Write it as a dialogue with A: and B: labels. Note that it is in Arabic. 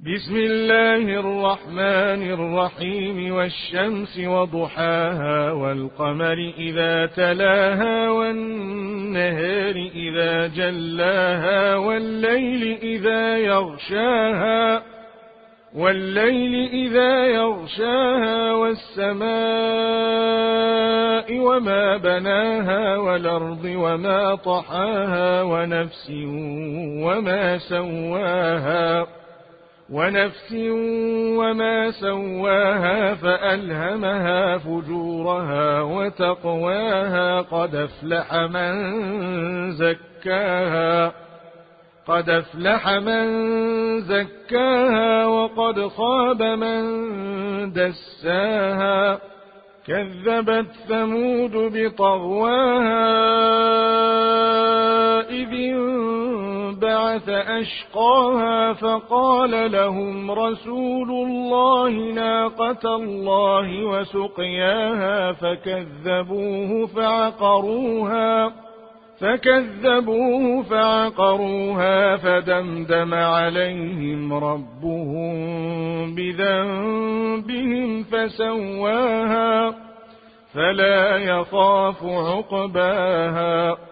A: بسم الله الرحمن الرحيم والشمس وضحاها والقمر إذا تلاها والنهار إذا جلاها والليل إذا يغشاها والسماء وما بناها والأرض وما طحاها ونفس وما سواها فألهمها فجورها وتقواها قد أفلح من زكاها وقد خاب من دساها كذبت ثمود بطغواها إذ انبعث أشقاها فقال لهم رسول الله ناقة الله وسقياها فكذبوه فعقروها فدمدم عليهم ربهم بذنبهم فسواها فلا يخاف عقباها.